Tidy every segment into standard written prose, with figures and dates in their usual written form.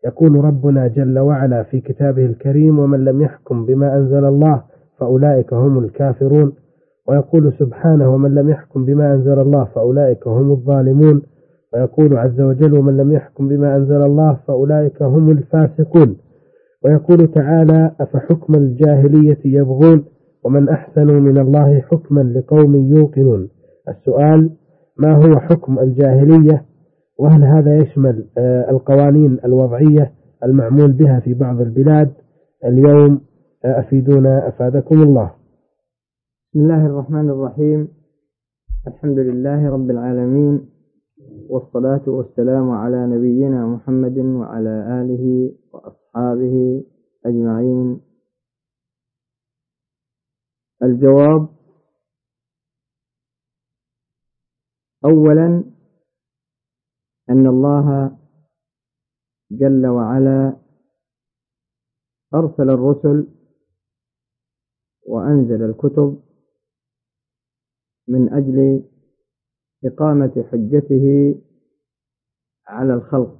يقول ربنا جل وعلا في كتابه الكريم: ومن لم يحكم بما أنزل الله فأولئك هم الكافرون. ويقول سبحانه: ومن لم يحكم بما أنزل الله فأولئك هم الظالمون. ويقول عز وجل: ومن لم يحكم بما أنزل الله فأولئك هم الفاسقون. ويقول تعالى: أفحكم الجاهلية يبغون ومن أحسن من الله حكما لقوم يوقنون. السؤال: ما هو حكم الجاهلية؟ وهل هذا يشمل القوانين الوضعية المعمول بها في بعض البلاد اليوم؟ أفيدونا أفادكم الله. بسم الله الرحمن الرحيم. الحمد لله رب العالمين، والصلاة والسلام على نبينا محمد وعلى آله وأصحابه أجمعين. الجواب: أولا، أن الله جل وعلا أرسل الرسل وأنزل الكتب من أجل إقامة حجته على الخلق،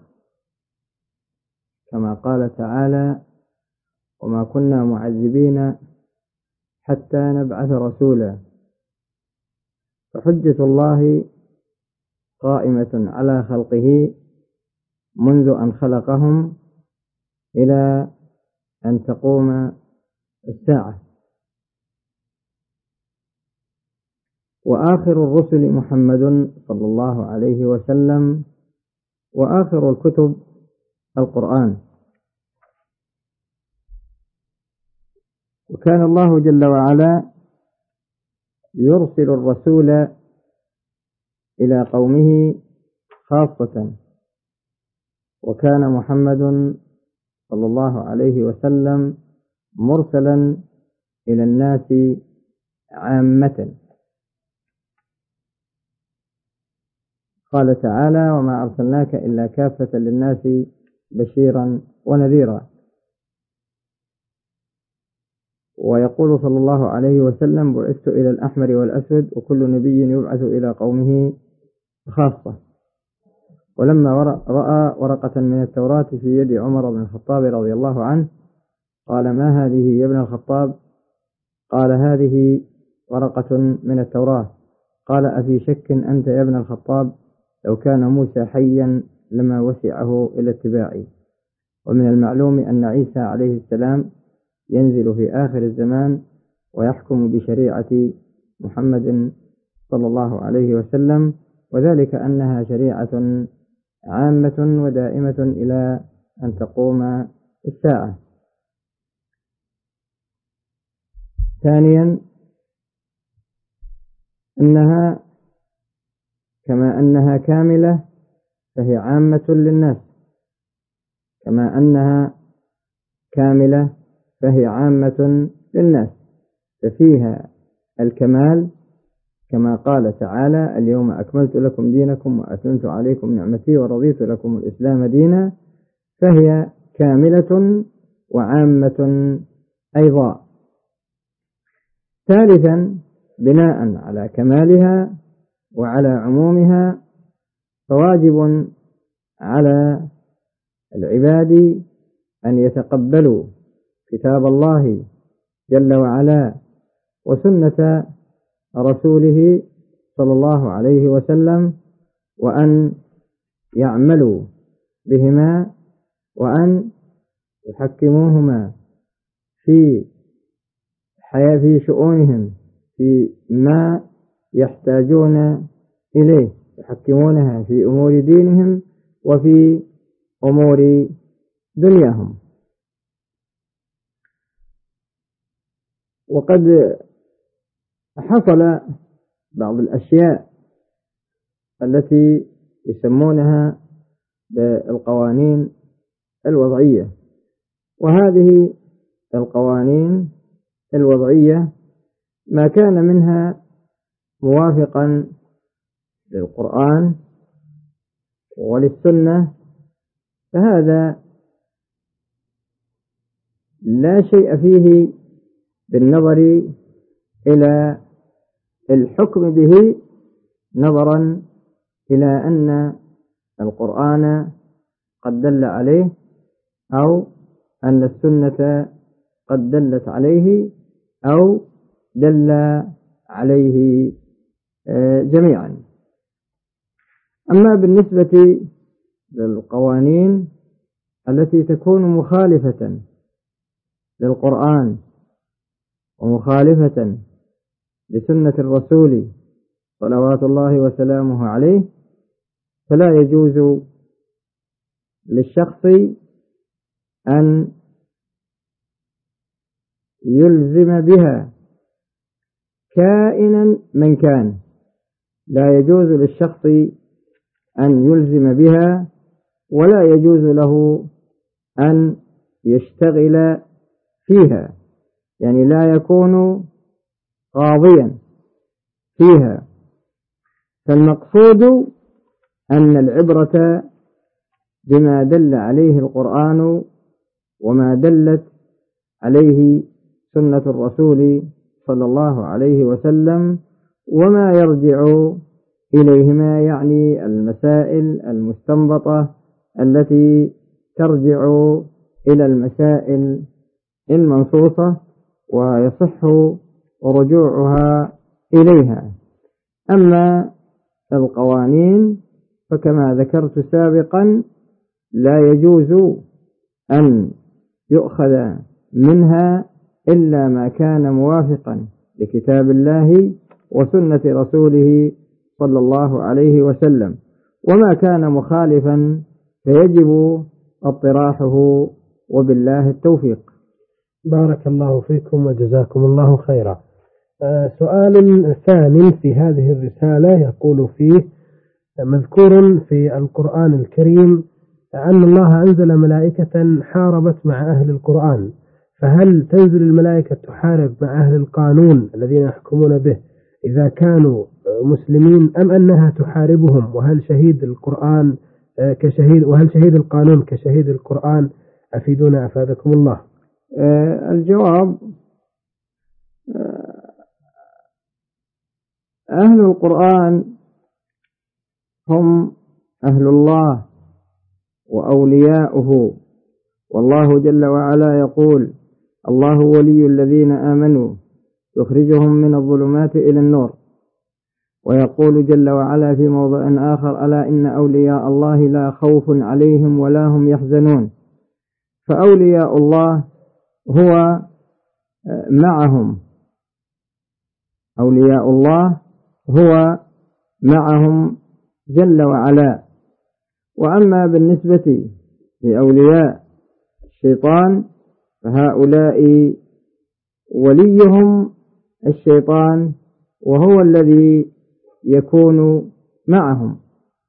كما قال تعالى: وما كنا معذبين حتى نبعث رسولا. فحجة الله قائمة على خلقه منذ أن خلقهم إلى أن تقوم الساعة. وآخر الرسل محمد صلى الله عليه وسلم، وآخر الكتب القرآن. وكان الله جل وعلا يرسل الرسول إلى قومه خاصة، وكان محمد صلى الله عليه وسلم مرسلا إلى الناس عامة. قال تعالى: وما أرسلناك إلا كافة للناس بشيرا ونذيرا. ويقول صلى الله عليه وسلم: بعثت إلى الأحمر والأسود، وكل نبي يبعث إلى قومه خاصة. ولما رأى ورقة من التوراة في يد عمر بن الخطاب رضي الله عنه قال: ما هذه يا ابن الخطاب؟ قال: هذه ورقة من التوراة. قال: أفي شك أنت يا ابن الخطاب؟ لو كان موسى حيا لما وسعه إلى اتباعي. ومن المعلوم أن عيسى عليه السلام ينزل في آخر الزمان ويحكم بشريعة محمد صلى الله عليه وسلم، وذلك أنها شريعة عامة ودائمة إلى أن تقوم الساعة. ثانيا، أنها كما أنها كاملة فهي عامة للناس، كما أنها كاملة فهي عامة للناس، ففيها الكمال كما قال تعالى: اليوم أكملت لكم دينكم وأتممت عليكم نعمتي ورضيت لكم الإسلام دينا. فهي كاملة وعامة أيضا. ثالثا، بناء على كمالها وعلى عمومها، فواجب على العباد أن يتقبلوا كتاب الله جل وعلا وسنة رسوله صلى الله عليه وسلم، وأن يعملوا بهما، وأن يحكموهما في شؤونهم، في ما يحتاجون إليه، يحكمونها في أمور دينهم وفي أمور دنياهم. وقد حصل بعض الأشياء التي يسمونها بالقوانين الوضعية، وهذه القوانين الوضعية ما كان منها موافقا للقرآن وللسنة فهذا لا شيء فيه بالنظر إلى الحكم به، نظرا إلى أن القرآن قد دل عليه أو أن السنة قد دلت عليه أو دل عليه جميعا. أما بالنسبة للقوانين التي تكون مخالفة للقرآن ومخالفة لسنة الرسول صلوات الله وسلامه عليه، فلا يجوز للشخص أن يلزم بها كائنا من كان. لا يجوز للشخص أن يلزم بها، ولا يجوز له أن يشتغل فيها، يعني لا يكون قاضيا فيها. فالمقصود أن العبرة بما دل عليه القرآن وما دلت عليه سنة الرسول صلى الله عليه وسلم، وما يرجع إليهما، يعني المسائل المستنبطة التي ترجع إلى المسائل المنصوصة ويصح رجوعها إليها. أما القوانين فكما ذكرت سابقا لا يجوز أن يؤخذ منها إلا ما كان موافقا لكتاب الله وسنة رسوله صلى الله عليه وسلم، وما كان مخالفا فيجب اطراحه، وبالله التوفيق. بارك الله فيكم وجزاكم الله خيرا. سؤال ثاني في هذه الرسالة يقول فيه: مذكور في القرآن الكريم أن الله أنزل ملائكة حاربت مع أهل القرآن، فهل تنزل الملائكة تحارب مع أهل القانون الذين يحكمون به إذا كانوا مسلمين، أم أنها تحاربهم؟ وهل شهيد القرآن وهل شهيد القانون كشهيد القرآن؟ أفيدونا أفادكم الله. الجواب: أهل القرآن هم أهل الله وأولياؤه، والله جل وعلا يقول: الله ولي الذين آمنوا يخرجهم من الظلمات إلى النور. ويقول جل وعلا في موضع آخر: ألا إن أولياء الله لا خوف عليهم ولا هم يحزنون. فأولياء الله هو معهم، أولياء الله هو معهم جل وعلا. وأما بالنسبة لأولياء الشيطان فهؤلاء وليهم الشيطان، وهو الذي يكون معهم.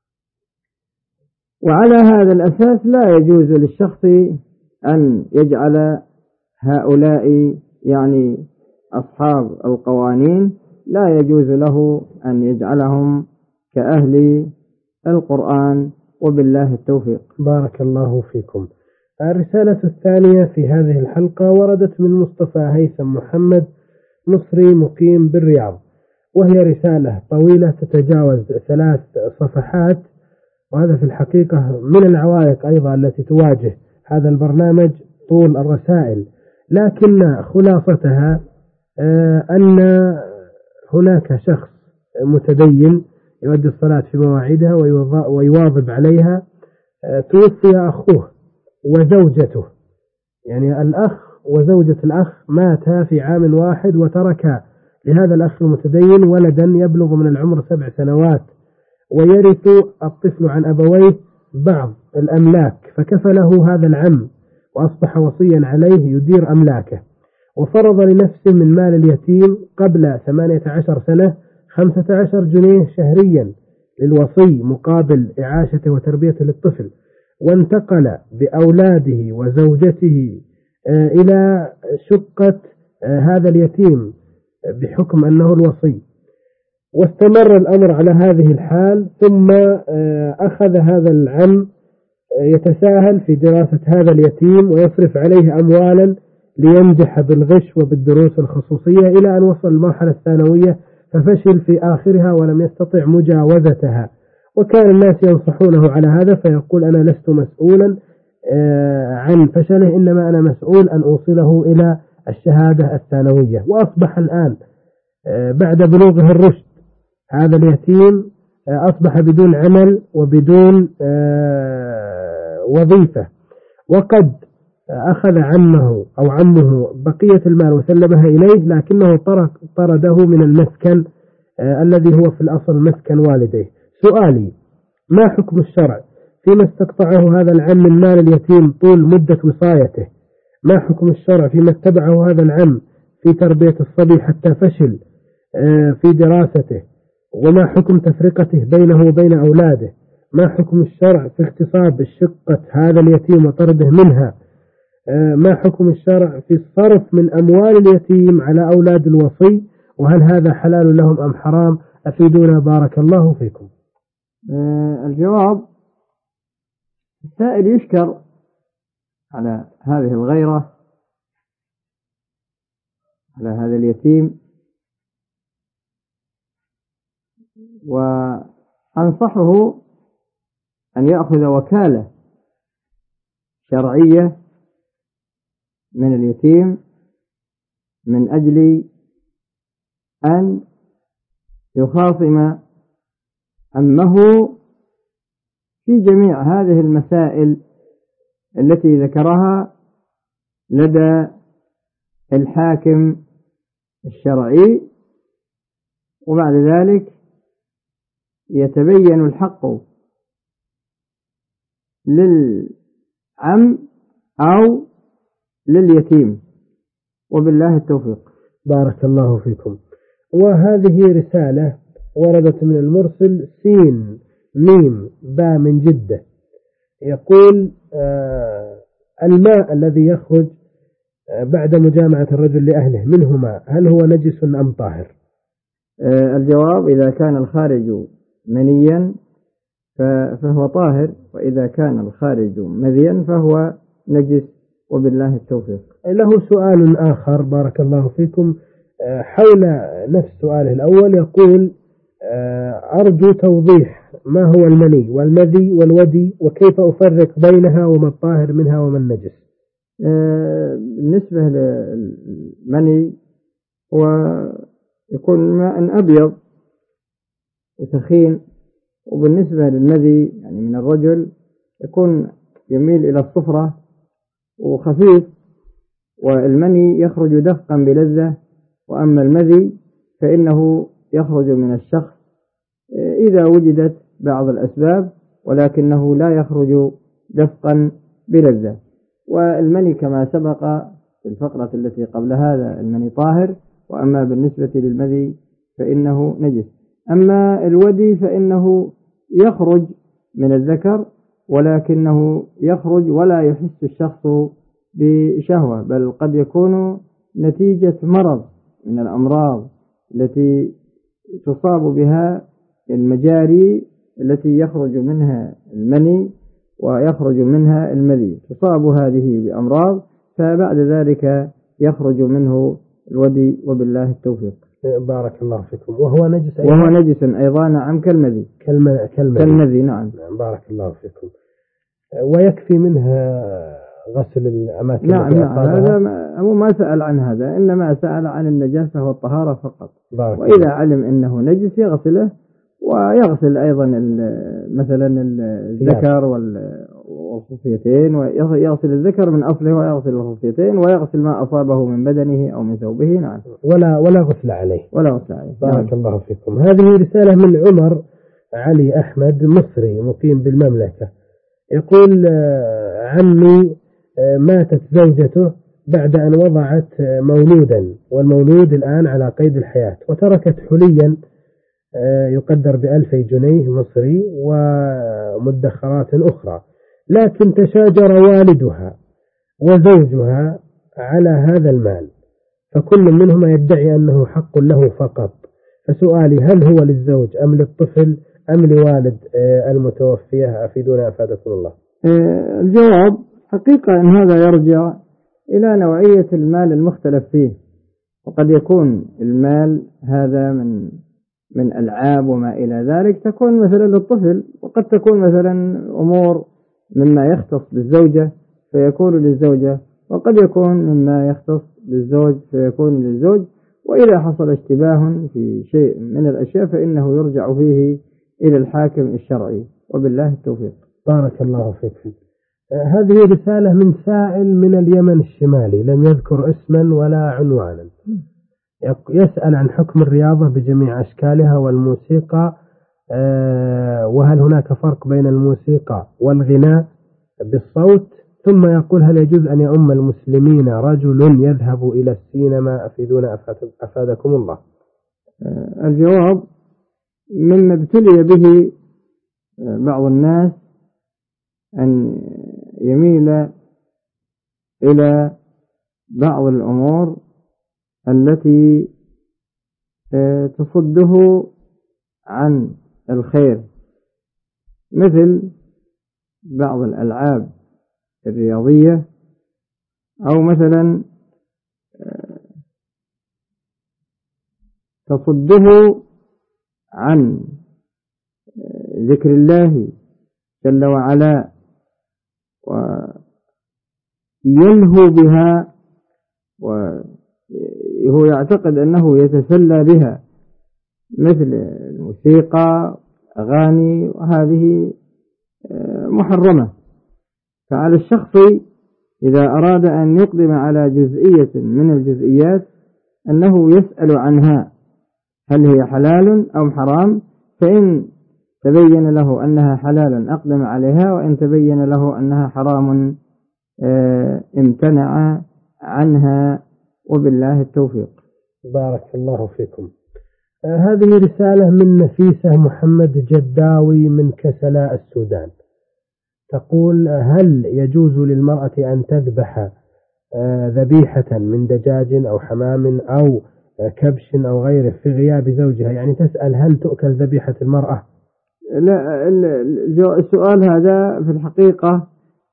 وعلى هذا الأساس لا يجوز للشخص أن يجعل هؤلاء، يعني أصحاب القوانين، لا يجوز له أن يجعلهم كأهل القرآن، وبالله التوفيق. بارك الله فيكم. الرسالة الثانية في هذه الحلقة وردت من مصطفى هيثم محمد، مصري مقيم بالرياض، وهي رسالة طويلة تتجاوز 3 صفحات، وهذا في الحقيقة من العوائق أيضا التي تواجه هذا البرنامج، طول الرسائل. لكن خلاصتها أن هناك شخص متدين يؤدي الصلاة في مواعيدها ويواظب عليها، توفي أخوه وزوجته، يعني الأخ وزوجة الأخ ماتا في عام واحد، وترك لهذا الأخ المتدين ولدا يبلغ من العمر 7 سنوات، ويرث الطفل عن أبويه بعض الأملاك، فكفله هذا العم وأصبح وصيا عليه يدير أملاكه، وفرض لنفسه من مال اليتيم قبل 18 سنة 15 جنيه شهريا للوصي مقابل إعاشته وتربيته للطفل، وانتقل بأولاده وزوجته إلى شقة هذا اليتيم بحكم أنه الوصي، واستمر الأمر على هذه الحال. ثم أخذ هذا العم يتساهل في دراسة هذا اليتيم ويصرف عليه أموالا لينجح بالغش وبالدروس الخصوصية، إلى أن وصل المرحلة الثانوية ففشل في آخرها ولم يستطع مجاوزتها. وكان الناس ينصحونه على هذا، فيقول: أنا لست مسؤولا عن فشله، إنما أنا مسؤول أن أوصله إلى الشهادة الثانوية. وأصبح الآن بعد بلوغه الرشد هذا اليتيم أصبح بدون عمل وبدون وظيفة، وقد أخذ عمه بقية المال وسلمها إليه، لكنه طرده من المسكن الذي هو في الأصل مسكن والديه. سؤالي: ما حكم الشرع فيما استقطعه هذا العم من مال اليتيم طول مدة وصايته؟ ما حكم الشرع فيما اتبعه هذا العم في تربية الصبي حتى فشل في دراسته؟ وما حكم تفرقته بينه وبين أولاده؟ ما حكم الشرع في اغتصاب الشقة هذا اليتيم وطرده منها؟ ما حكم الشرع في الصرف من أموال اليتيم على أولاد الوصي؟ وهل هذا حلال لهم أم حرام؟ أفيدونا بارك الله فيكم. الجواب: السائل يشكر على هذه الغيرة على هذا اليتيم، وأنصحه أن يأخذ وكالة شرعية من اليتيم من أجل أن يخاصم عمه في جميع هذه المسائل التي ذكرها لدى الحاكم الشرعي، وبعد ذلك يتبين الحق للعم أو لليتيم، وبالله التوفيق. بارك الله فيكم. وهذه رسالة وردت من المرسل سين ميم با من جدة، يقول: الماء الذي يخرج بعد مجامعة الرجل لأهله منهما هل هو نجس أم طاهر؟ الجواب: إذا كان الخارج منيا فهو طاهر، وإذا كان الخارج مذيا فهو نجس، وبالله التوفيق. له سؤال آخر بارك الله فيكم حول نفس سؤاله الأول، يقول: أرجو توضيح ما هو المني والمذي والودي، وكيف أفرق بينها، وما الطاهر منها وما النجس؟ بالنسبة للمني هو يكون ماء أبيض وثخين، وبالنسبة للمذي يعني من الرجل يكون يميل إلى الصفرة وخفيف، والمني يخرج دفقا بلذة، وأما المذي فإنه يخرج من الشخص إذا وجدت بعض الأسباب، ولكنه لا يخرج دفقا بلذة. والمني كما سبق في الفقرة التي قبل هذا المني طاهر، وأما بالنسبة للمذي فإنه نجس. أما الودي فإنه يخرج من الذكر، ولكنه يخرج ولا يحس الشخص بشهوة، بل قد يكون نتيجة مرض من الأمراض التي تصاب بها المجاري التي يخرج منها المني ويخرج منها المذي، تصاب هذه بأمراض، فبعد ذلك يخرج منه الودي، وبالله التوفيق. بارك الله فيكم. وهو نجس أيضا؟ وهو نجس أيضا، نعم، كالمذي. كالمذي نعم. بارك الله فيكم. ويكفي منها غسل الأماكن؟ نعم هذا ما سأل عن هذا، إنما سأل عن النجاسة والطهارة فقط. وإذا علم أنه نجس يغسله، ويغسل أيضا مثلا الذكر والخصيتين، ويغسل الذكر من أصله، ويغسل الخصيتين، ويغسل ما أصابه من بدنه أو من ثوبه. نعم. ولا غسل عليه. بارك الله فيكم. هذه رسالة من عمر علي أحمد مصري مقيم بالمملكة، يقول: عمي ماتت زوجته بعد أن وضعت مولودا، والمولود الآن على قيد الحياة، وتركت حليا يقدر ب2000 جنيه مصري ومدخرات أخرى، لكن تشاجر والدها وزوجها على هذا المال، فكل منهما يدعي أنه حق له فقط. فسؤالي: هل هو للزوج أم للطفل أم لوالد المتوفية؟ أفيدونا أفادكم الله. الجواب: حقيقة أن هذا يرجع إلى نوعية المال المختلف فيه، وقد يكون المال هذا من ألعاب وما إلى ذلك، تكون مثلا للطفل، وقد تكون مثلا أمور مما يختص بالزوجة فيكون للزوجة، وقد يكون مما يختص بالزوج فيكون للزوج. وإذا حصل اشتباه في شيء من الأشياء فإنه يرجع فيه إلى الحاكم الشرعي، وبالله التوفيق. بارك الله فيكم. هذه رسالة من سائل من اليمن الشمالي لم يذكر اسما ولا عنوانا، يسأل عن حكم الرياضة بجميع أشكالها والموسيقى، وهل هناك فرق بين الموسيقى والغناء بالصوت، ثم يقول هل يجوز أن يؤم المسلمين رجل يذهب إلى السينما؟ أفيدونا أفادكم الله. الجواب: مما ابتلي به بعض الناس أن يميل إلى بعض الأمور التي تصده عن الخير، مثل بعض الألعاب الرياضية، أو مثلا تصده عن ذكر الله جل وعلا ويلهو بها، وهو يعتقد أنه يتسلى بها، مثل الموسيقى، أغاني، وهذه محرمة. فعلى الشخص إذا أراد أن يقدم على جزئية من الجزئيات أنه يسأل عنها هل هي حلال أو حرام، فإن تبين له أنها حلال أقدم عليها، وإن تبين له أنها حرام امتنع عنها، وبالله التوفيق. بارك الله فيكم. هذه رسالة من نفيسة محمد جداوي من كسلاء السودان، تقول هل يجوز للمرأة أن تذبح ذبيحة من دجاج أو حمام أو كبش أو غيره في غياب زوجها؟ يعني تسأل هل تؤكل ذبيحة المرأة؟ لا، السؤال هذا في الحقيقة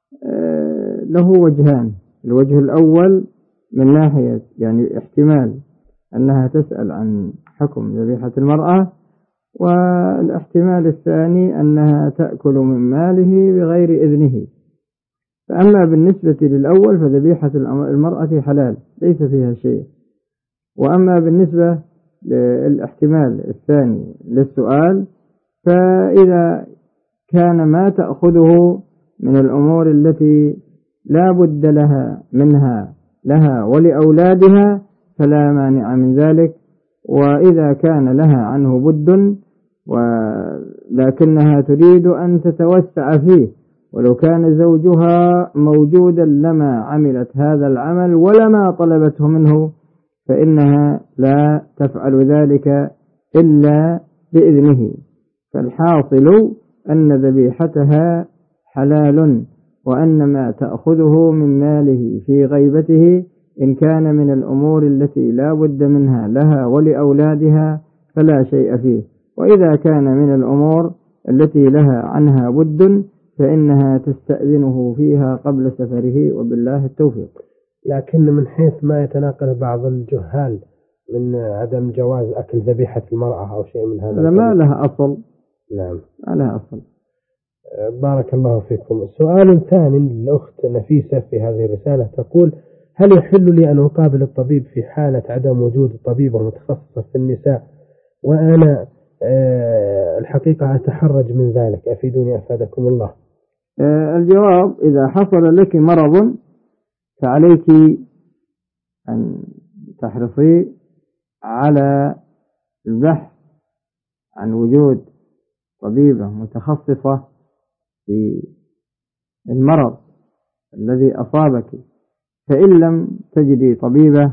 له وجهان. الوجه الأول من ناحية يعني احتمال أنها تسأل عن حكم ذبيحة المرأة، والاحتمال الثاني أنها تأكل من ماله بغير إذنه. فأما بالنسبة للأول فذبيحة المرأة حلال ليس فيها شيء، وأما بالنسبة للاحتمال الثاني للسؤال فإذا كان ما تأخذه من الأمور التي لا بد لها ولأولادها فلا مانع من ذلك، وإذا كان لها عنه بد ولكنها تريد أن تتوسع فيه، ولو كان زوجها موجودا لما عملت هذا العمل ولما طلبته منه، فإنها لا تفعل ذلك إلا بإذنه. فالحاصل أن ذبيحتها حلال، وأن ما تأخذه من ماله في غيبته إن كان من الأمور التي لا بد منها لها ولأولادها فلا شيء فيه، وإذا كان من الأمور التي لها عنها بد فإنها تستأذنه فيها قبل سفره، وبالله التوفيق. لكن من حيث ما يتناقل بعض الجهال من عدم جواز أكل ذبيحة المرأة أو شيء من هذا ما لها أصل. نعم، ما لها أصل. بارك الله فيكم. السؤال الثاني للأخت نفيسة في هذه الرسالة، تقول هل يحل لي أن أقابل الطبيب في حالة عدم وجود طبيبة متخصصة في النساء وأنا الحقيقة أتحرج من ذلك؟ أفيدوني أفادكم الله. الجواب: إذا حصل لك مرض فعليك أن تحرصي على البحث عن وجود طبيبة متخصصة في المرض الذي أصابك، فإن لم تجدي طبيبة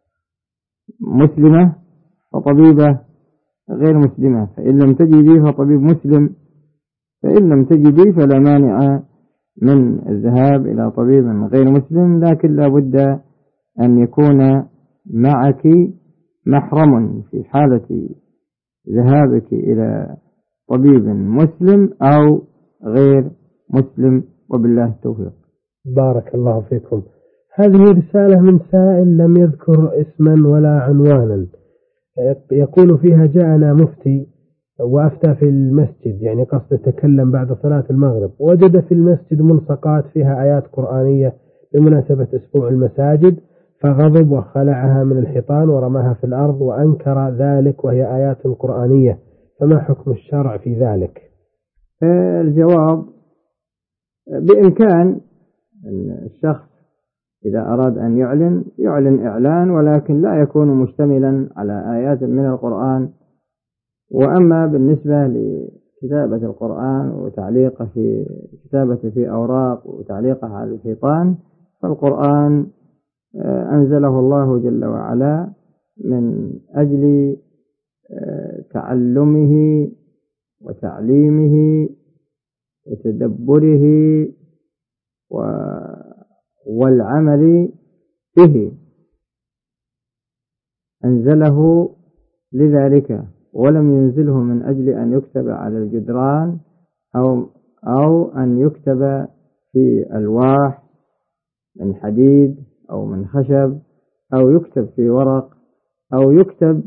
مسلمة فطبيبة غير مسلمة، فإن لم تجدي فطبيب مسلم، فإن لم تجدي فلا مانع من الذهاب إلى طبيب غير مسلم، لكن لا بد أن يكون معك محرم في حالة ذهابك إلى طبيب مسلم أو غير مسلم، وبالله التوفيق. بارك الله فيكم. هذه رسالة من سائل لم يذكر اسما ولا عنوانا، يقول فيها جاءنا مفتي وأفتى في المسجد، يعني قصد تكلم بعد صلاة المغرب، وجد في المسجد ملصقات فيها آيات قرآنية بمناسبة أسبوع المساجد، فغضب وخلعها من الحيطان ورماها في الأرض وأنكر ذلك وهي آيات قرآنية، فما حكم الشرع في ذلك؟ الجواب: بإمكان الشخص إذا أراد أن يعلن إعلان، ولكن لا يكون مشتملا على آيات من القرآن. وأما بالنسبة لكتابة القرآن وتعليقه في كتابته في أوراق وتعليقه على الحيطان، فالقرآن أنزله الله جل وعلا من أجل تعلمه وتعليمه وتدبره والعمل به، أنزله لذلك، ولم ينزله من أجل أن يكتب على الجدران أو أن يكتب في ألواح من حديد أو من خشب، أو يكتب في ورق، أو يكتب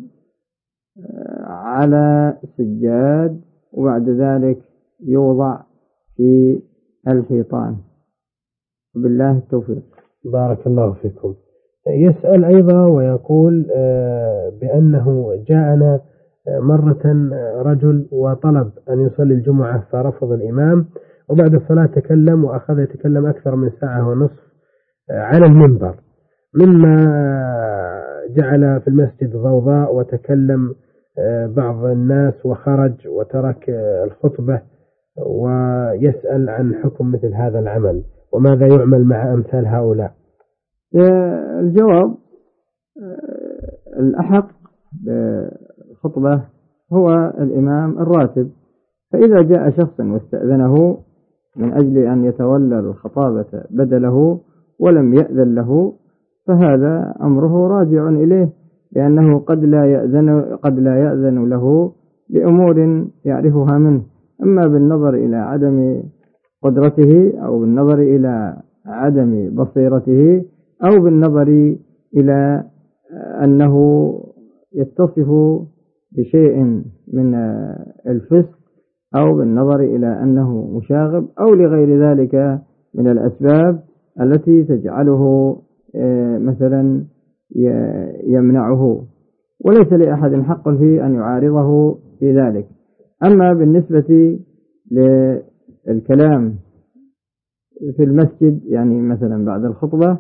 على سجاد وبعد ذلك يوضع في الحيطان. بالله التوفيق. بارك الله فيكم. يسأل أيضا ويقول بأنه جاءنا مرة رجل وطلب أن يصلي الجمعة فرفض الإمام، وبعد الصلاة تكلم وأخذ يتكلم أكثر من ساعة ونصف على المنبر، مما جعل في المسجد ضوضاء، وتكلم بعض الناس وخرج وترك الخطبة، ويسأل عن حكم مثل هذا العمل، وماذا يعمل مع أمثال هؤلاء؟ الجواب: الأحق بالخطبة هو الإمام الراتب، فإذا جاء شخص واستأذنه من أجل أن يتولى الخطابة بدله ولم يأذن له، فهذا أمره راجع إليه، لأنه قد لا يأذن له لأمور يعرفها منه. أما بالنظر إلى عدم قدرته، أو بالنظر إلى عدم بصيرته، أو بالنظر إلى أنه يتصف بشيء من الفسق، أو بالنظر إلى أنه مشاغب، أو لغير ذلك من الأسباب التي تجعله مثلا يمنعه، وليس لأحد حق في أن يعارضه في ذلك. أما بالنسبة للكلام في المسجد، يعني مثلا بعد الخطبة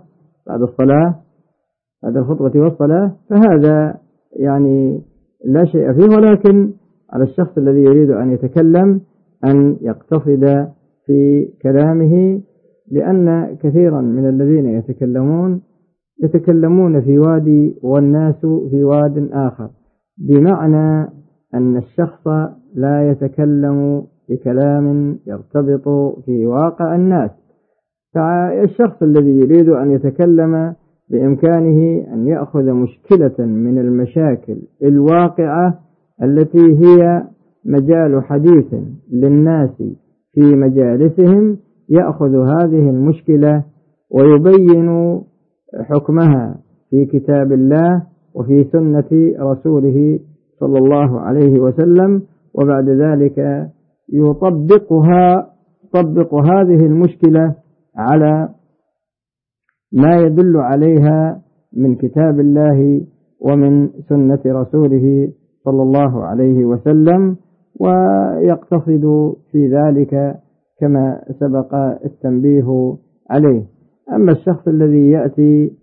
والصلاة، فهذا يعني لا شيء فيه، ولكن على الشخص الذي يريد أن يتكلم أن يقتصد في كلامه، لأن كثيرا من الذين يتكلمون في وادي والناس في واد آخر، بمعنى أن الشخص لا يتكلم بكلام يرتبط في واقع الناس. فالشخص الذي يريد أن يتكلم بإمكانه أن يأخذ مشكلة من المشاكل الواقعة التي هي مجال حديث للناس في مجالسهم، يأخذ هذه المشكلة ويبين حكمها في كتاب الله وفي سنة رسوله صلى الله عليه وسلم، وبعد ذلك يطبق هذه المشكلة على ما يدل عليها من كتاب الله ومن سنة رسوله صلى الله عليه وسلم، ويقتصد في ذلك كما سبق التنبيه عليه. أما الشخص الذي يأتي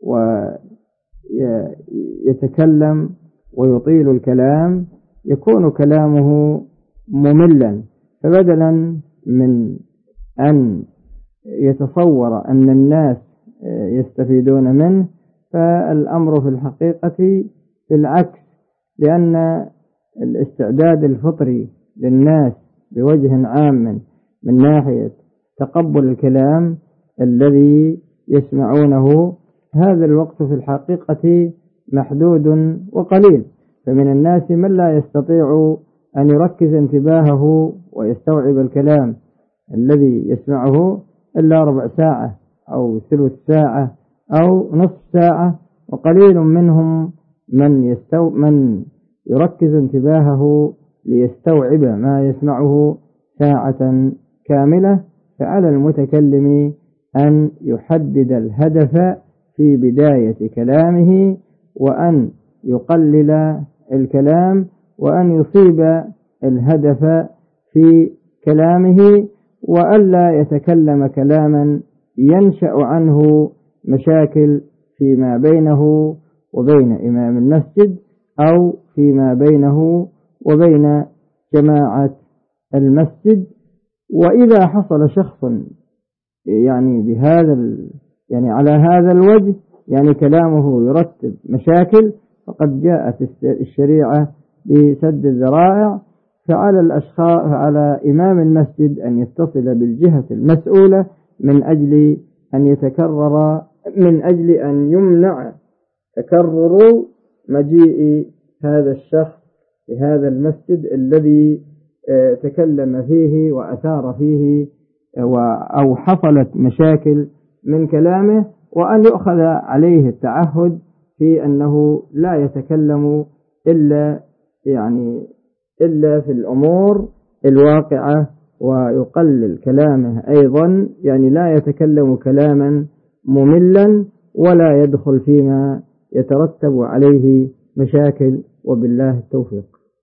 ويتكلم ويطيل الكلام يكون كلامه مملا، فبدلا من أن يتصور أن الناس يستفيدون منه، فالأمر في الحقيقة بالعكس، لأن الاستعداد الفطري للناس بوجه عام من ناحية تقبل الكلام الذي يسمعونه، هذا الوقت في الحقيقة محدود وقليل، فمن الناس من لا يستطيع أن يركز انتباهه ويستوعب الكلام الذي يسمعه إلا ربع ساعة أو ثلث ساعة أو نصف ساعة، وقليل منهم من يركز انتباهه ليستوعب ما يسمعه ساعة كاملة، فعلى المتكلم أن يحدد الهدف في بداية كلامه، وأن يقلل الكلام، وأن يصيب الهدف في كلامه، وألا يتكلم كلاما ينشأ عنه مشاكل فيما بينه وبين إمام المسجد أو فيما بينه وبين جماعة المسجد. وإذا حصل شخص على هذا الوجه كلامه يرتب مشاكل، فقد جاءت الشريعة بسد الذرائع، فعلى إمام المسجد أن يتصل بالجهة المسؤولة من أجل أن يمنع تكرر مجيء هذا الشخص لهذا المسجد الذي تكلم فيه وأثار فيه أو حصلت مشاكل من كلامه، وأن يؤخذ عليه التعهد في أنه لا يتكلم إلا في الأمور الواقعة، ويقلل كلامه أيضا، لا يتكلم كلاما مملا ولا يدخل فيما يترتب عليه مشاكل، وبالله التوفيق.